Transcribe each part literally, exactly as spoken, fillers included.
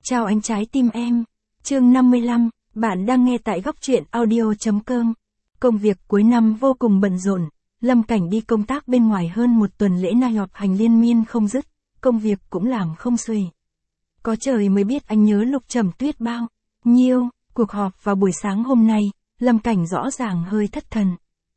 Chào anh trái tim em. Chương năm mươi lăm, bạn đang nghe tại góc truyện audio chấm com. Công việc cuối năm vô cùng bận rộn, Lâm Cảnh đi công tác bên ngoài hơn một tuần lễ nay họp hành liên miên không dứt, công việc cũng làm không xuể. Có trời mới biết anh nhớ Lục Trầm Tuyết bao nhiêu. Cuộc họp vào buổi sáng hôm nay, Lâm Cảnh rõ ràng hơi thất thần.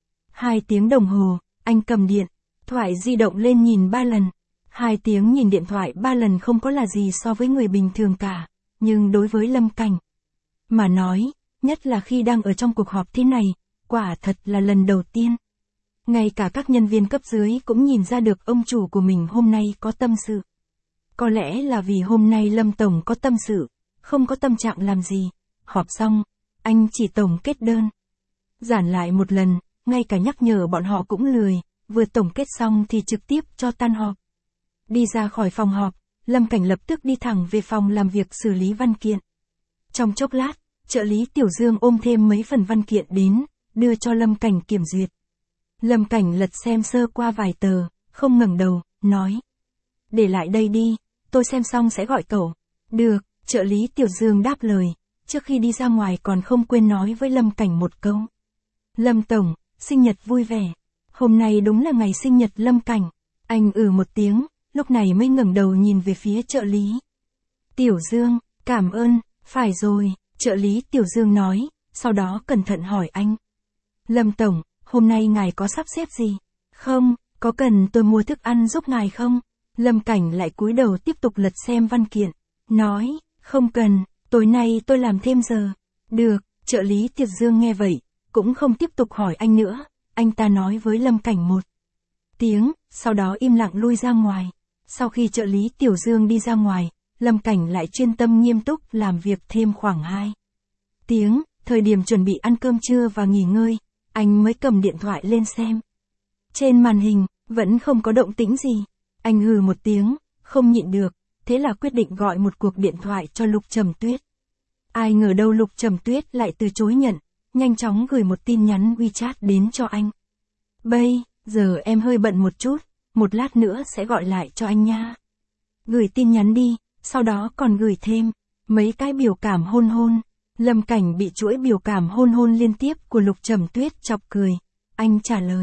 Hai tiếng đồng hồ, anh cầm điện thoại di động lên nhìn ba lần. Hai tiếng nhìn điện thoại ba lần không có là gì so với người bình thường cả, nhưng đối với Lâm Cảnh mà nói, nhất là khi đang ở trong cuộc họp thế này, quả thật là lần đầu tiên. Ngay cả các nhân viên cấp dưới cũng nhìn ra được ông chủ của mình hôm nay có tâm sự. Có lẽ là vì hôm nay Lâm Tổng có tâm sự, không có tâm trạng làm gì. Họp xong, anh chỉ tổng kết đơn. Giản lại một lần, ngay cả nhắc nhở bọn họ cũng lười, vừa tổng kết xong thì trực tiếp cho tan họp. Đi ra khỏi phòng họp, Lâm Cảnh lập tức đi thẳng về phòng làm việc xử lý văn kiện. Trong chốc lát, trợ lý Tiểu Dương ôm thêm mấy phần văn kiện đến, đưa cho Lâm Cảnh kiểm duyệt. Lâm Cảnh lật xem sơ qua vài tờ, không ngẩng đầu, nói. Để lại đây đi, tôi xem xong sẽ gọi cậu. Được, trợ lý Tiểu Dương đáp lời, trước khi đi ra ngoài còn không quên nói với Lâm Cảnh một câu. Lâm Tổng, sinh nhật vui vẻ. Hôm nay đúng là ngày sinh nhật Lâm Cảnh. Anh ừ một tiếng, lúc này mới ngẩng đầu nhìn về phía trợ lý. Tiểu Dương, cảm ơn, phải rồi, trợ lý Tiểu Dương nói, sau đó cẩn thận hỏi anh. Lâm Tổng, hôm nay ngài có sắp xếp gì? Không, có cần tôi mua thức ăn giúp ngài không? Lâm Cảnh lại cúi đầu tiếp tục lật xem văn kiện, nói, không cần, tối nay tôi làm thêm giờ. Được, trợ lý Tiểu Dương nghe vậy, cũng không tiếp tục hỏi anh nữa, anh ta nói với Lâm Cảnh một tiếng, sau đó im lặng lui ra ngoài. Sau khi trợ lý Tiểu Dương đi ra ngoài, Lâm Cảnh lại chuyên tâm nghiêm túc làm việc thêm khoảng hai tiếng, thời điểm chuẩn bị ăn cơm trưa và nghỉ ngơi, anh mới cầm điện thoại lên xem. Trên màn hình, vẫn không có động tĩnh gì. Anh hừ một tiếng, không nhịn được, thế là quyết định gọi một cuộc điện thoại cho Lục Trầm Tuyết. Ai ngờ đâu Lục Trầm Tuyết lại từ chối nhận, nhanh chóng gửi một tin nhắn WeChat đến cho anh. Bây giờ em hơi bận một chút, một lát nữa sẽ gọi lại cho anh nha. Gửi tin nhắn đi, sau đó còn gửi thêm mấy cái biểu cảm hôn hôn. Lâm Cảnh bị chuỗi biểu cảm hôn hôn liên tiếp của Lục Trầm Tuyết chọc cười. Anh trả lời.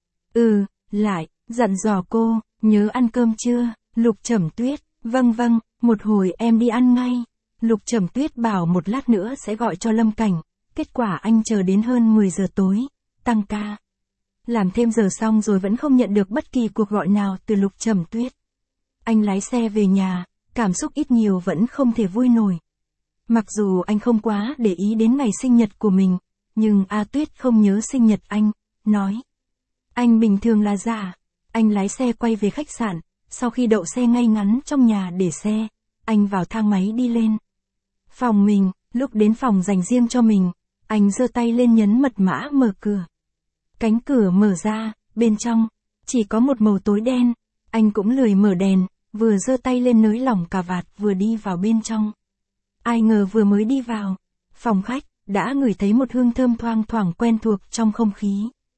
Ừ, lại, dặn dò cô, nhớ ăn cơm chưa? Lục Trầm Tuyết, vâng vâng, một hồi em đi ăn ngay. Lục Trầm Tuyết bảo một lát nữa sẽ gọi cho Lâm Cảnh. Kết quả anh chờ đến hơn mười giờ tối, tăng ca. Làm thêm giờ xong rồi vẫn không nhận được bất kỳ cuộc gọi nào từ Lục Trầm Tuyết. Anh lái xe về nhà, cảm xúc ít nhiều vẫn không thể vui nổi. Mặc dù anh không quá để ý đến ngày sinh nhật của mình, nhưng A Tuyết không nhớ sinh nhật anh, nói. Anh bình thường là giả. Anh lái xe quay về khách sạn, sau khi đậu xe ngay ngắn trong nhà để xe, anh vào thang máy đi lên phòng mình. Lúc đến phòng dành riêng cho mình, anh giơ tay lên nhấn mật mã mở cửa. Cánh cửa mở ra, bên trong chỉ có một màu tối đen. Anh cũng lười mở đèn, vừa giơ tay lên nới lỏng cà vạt vừa đi vào bên trong. Ai ngờ vừa mới đi vào phòng khách, đã ngửi thấy một hương thơm thoang thoảng quen thuộc trong không khí.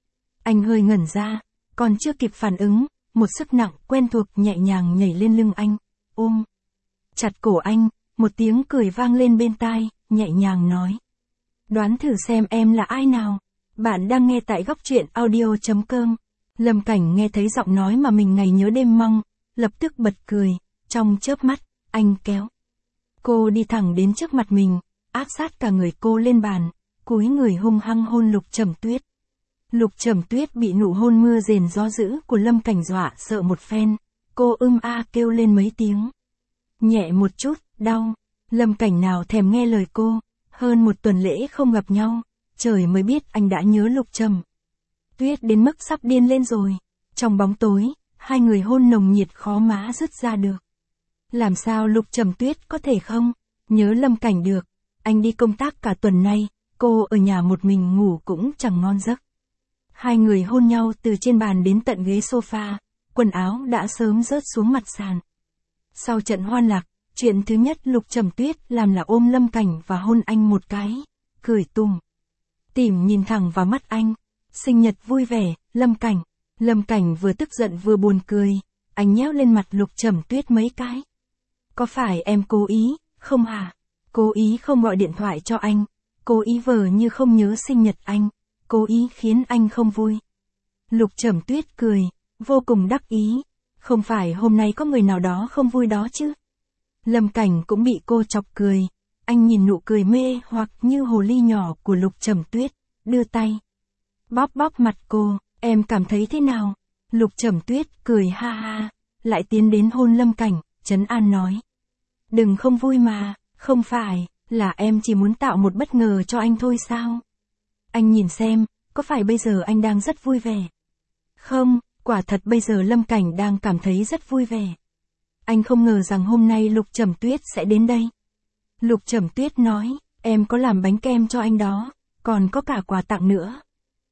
Anh hơi ngẩn ra, còn chưa kịp phản ứng, một sức nặng quen thuộc nhẹ nhàng nhảy lên lưng anh, ôm chặt cổ anh, một tiếng cười vang lên bên tai, nhẹ nhàng nói. Đoán thử xem em là ai nào. Bạn đang nghe tại góc truyện audio chấm com. Lâm Cảnh nghe thấy giọng nói mà mình ngày nhớ đêm mong, lập tức bật cười, trong chớp mắt, anh kéo cô đi thẳng đến trước mặt mình, áp sát cả người cô lên bàn, cúi người hung hăng hôn Lục Trầm Tuyết. Lục Trầm Tuyết bị nụ hôn mưa rền gió dữ của Lâm Cảnh dọa sợ một phen, cô ưm a kêu lên mấy tiếng. Nhẹ một chút, đau. Lâm Cảnh nào thèm nghe lời cô, hơn một tuần lễ không gặp nhau, trời mới biết anh đã nhớ Lục Trầm Tuyết đến mức sắp điên lên rồi. Trong bóng tối, hai người hôn nồng nhiệt khó má dứt ra được. Làm sao Lục Trầm Tuyết có thể không nhớ Lâm Cảnh được? Anh đi công tác cả tuần nay, cô ở nhà một mình ngủ cũng chẳng ngon giấc. Hai người hôn nhau từ trên bàn đến tận ghế sofa, quần áo đã sớm rớt xuống mặt sàn. Sau trận hoan lạc, chuyện thứ nhất Lục Trầm Tuyết làm là ôm Lâm Cảnh và hôn anh một cái, cười tủm tỉm nhìn thẳng vào mắt anh. Sinh nhật vui vẻ, Lâm Cảnh. Lâm Cảnh vừa tức giận vừa buồn cười, anh nhéo lên mặt Lục Trầm Tuyết mấy cái. Có phải em cố ý, Không hả? Cố ý không gọi điện thoại cho anh, cố ý vờ như không nhớ sinh nhật anh, cố ý khiến anh không vui. Lục Trầm Tuyết cười, vô cùng đắc ý. Không phải hôm nay có người nào đó không vui đó chứ? Lâm Cảnh cũng bị cô chọc cười. Anh nhìn nụ cười mê hoặc như hồ ly nhỏ của Lục Trầm Tuyết, đưa tay bóp bóp mặt cô, em cảm thấy thế nào? Lục Trầm Tuyết cười ha ha, lại tiến đến hôn Lâm Cảnh, trấn an nói. Đừng không vui mà, không phải, là em chỉ muốn tạo một bất ngờ cho anh thôi sao? Anh nhìn xem, có phải bây giờ anh đang rất vui vẻ? Không, quả thật bây giờ Lâm Cảnh đang cảm thấy rất vui vẻ. Anh không ngờ rằng hôm nay Lục Trầm Tuyết sẽ đến đây. Lục Trầm Tuyết nói, em có làm bánh kem cho anh đó, còn có cả quà tặng nữa.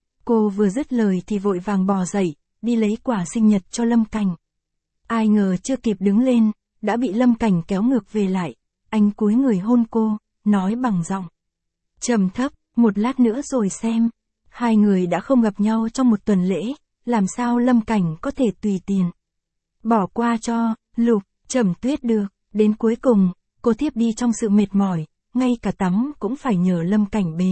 Cô vừa dứt lời thì vội vàng bò dậy, đi lấy quà sinh nhật cho Lâm Cảnh. Ai ngờ chưa kịp đứng lên, đã bị Lâm Cảnh kéo ngược về lại. Anh cúi người hôn cô, nói bằng giọng trầm thấp, một lát nữa rồi xem. Hai người đã không gặp nhau trong một tuần lễ, làm sao Lâm Cảnh có thể tùy tiền bỏ qua cho Lục Trầm Tuyết được. Đến cuối cùng, cô thiếp đi trong sự mệt mỏi, ngay cả tắm cũng phải nhờ Lâm Cảnh bế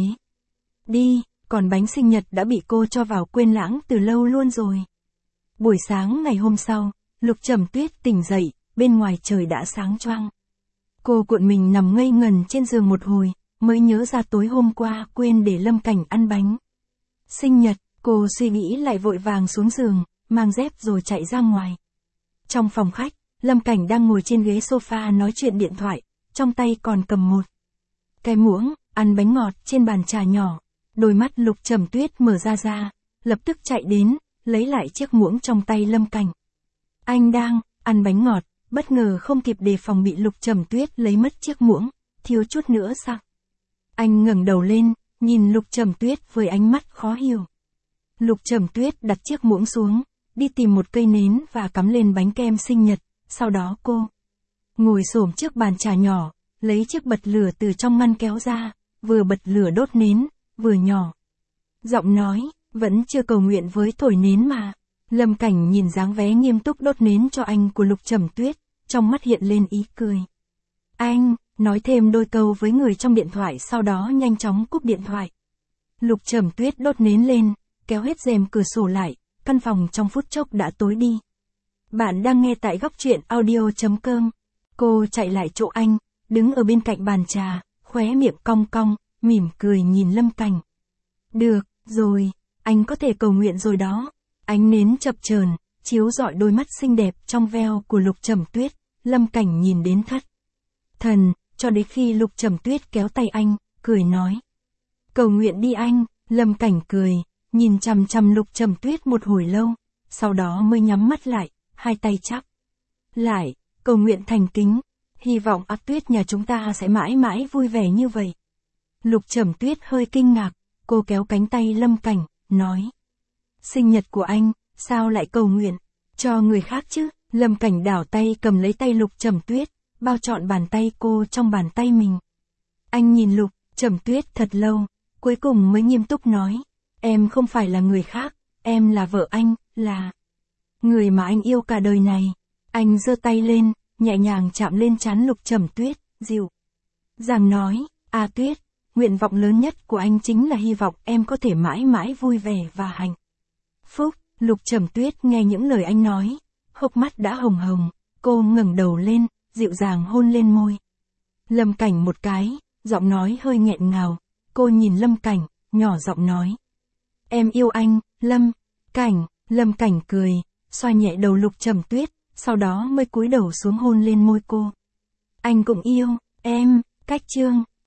đi, còn bánh sinh nhật đã bị cô cho vào quên lãng từ lâu luôn rồi. Buổi sáng ngày hôm sau, Lục Trầm Tuyết tỉnh dậy, bên ngoài trời đã sáng choang. Cô cuộn mình nằm ngây ngần trên giường một hồi, mới nhớ ra tối hôm qua quên để Lâm Cảnh ăn bánh sinh nhật. Cô suy nghĩ lại vội vàng xuống giường, mang dép rồi chạy ra ngoài. Trong phòng khách, Lâm Cảnh đang ngồi trên ghế sofa nói chuyện điện thoại, trong tay còn cầm một cái muỗng, ăn bánh ngọt trên bàn trà nhỏ. Đôi mắt Lục Trầm Tuyết mở ra ra, lập tức chạy đến, lấy lại chiếc muỗng trong tay Lâm Cảnh. Anh đang ăn bánh ngọt, bất ngờ không kịp đề phòng bị Lục Trầm Tuyết lấy mất chiếc muỗng, thiếu chút nữa sặc. Anh ngẩng đầu lên, nhìn Lục Trầm Tuyết với ánh mắt khó hiểu. Lục Trầm Tuyết đặt chiếc muỗng xuống, đi tìm một cây nến và cắm lên bánh kem sinh nhật, sau đó cô ngồi xổm trước bàn trà nhỏ, lấy chiếc bật lửa từ trong ngăn kéo ra, vừa bật lửa đốt nến, vừa nhỏ giọng nói, vẫn chưa cầu nguyện với thổi nến mà. Lâm Cảnh nhìn dáng vẻ nghiêm túc đốt nến cho anh của Lục Trầm Tuyết, trong mắt hiện lên ý cười. Anh, nói thêm đôi câu với người trong điện thoại sau đó nhanh chóng cúp điện thoại. Lục Trầm Tuyết đốt nến lên, kéo hết rèm cửa sổ lại, căn phòng trong phút chốc đã tối đi. Bạn đang nghe tại góc truyện audio chấm com. Cô chạy lại chỗ anh, đứng ở bên cạnh bàn trà, khóe miệng cong cong, mỉm cười nhìn Lâm Cảnh. Được, rồi, anh có thể cầu nguyện rồi đó. Ánh nến chập chờn, chiếu rọi đôi mắt xinh đẹp trong veo của Lục Trầm Tuyết, Lâm Cảnh nhìn đến thất thần, cho đến khi Lục Trầm Tuyết kéo tay anh, cười nói. Cầu nguyện đi anh. Lâm Cảnh cười, nhìn chằm chằm Lục Trầm Tuyết một hồi lâu, sau đó mới nhắm mắt lại, hai tay chắp lại, cầu nguyện thành kính, hy vọng A Tuyết nhà chúng ta sẽ mãi mãi vui vẻ như vậy. Lục Trầm Tuyết hơi kinh ngạc, cô kéo cánh tay Lâm Cảnh, nói. Sinh nhật của anh, sao lại cầu nguyện cho người khác chứ? Lâm Cảnh đảo tay cầm lấy tay Lục Trầm Tuyết, bao trọn bàn tay cô trong bàn tay mình. Anh nhìn Lục Trầm Tuyết thật lâu, cuối cùng mới nghiêm túc nói. Em không phải là người khác, em là vợ anh, là người mà anh yêu cả đời này. Anh giơ tay lên, nhẹ nhàng chạm lên trán Lục Trầm Tuyết, dịu dàng nói, A Tuyết, nguyện vọng lớn nhất của anh chính là hy vọng em có thể mãi mãi vui vẻ và hạnh phúc. Lục Trầm Tuyết nghe những lời anh nói, hốc mắt đã hồng hồng, cô ngẩng đầu lên, dịu dàng hôn lên môi Lâm Cảnh một cái, giọng nói hơi nghẹn ngào. Cô nhìn Lâm Cảnh, nhỏ giọng nói. Em yêu anh, Lâm Cảnh. Lâm Cảnh cười, xoa nhẹ đầu Lục Trầm Tuyết, sau đó mới cúi đầu xuống hôn lên môi cô. Anh cũng yêu em. Cách chương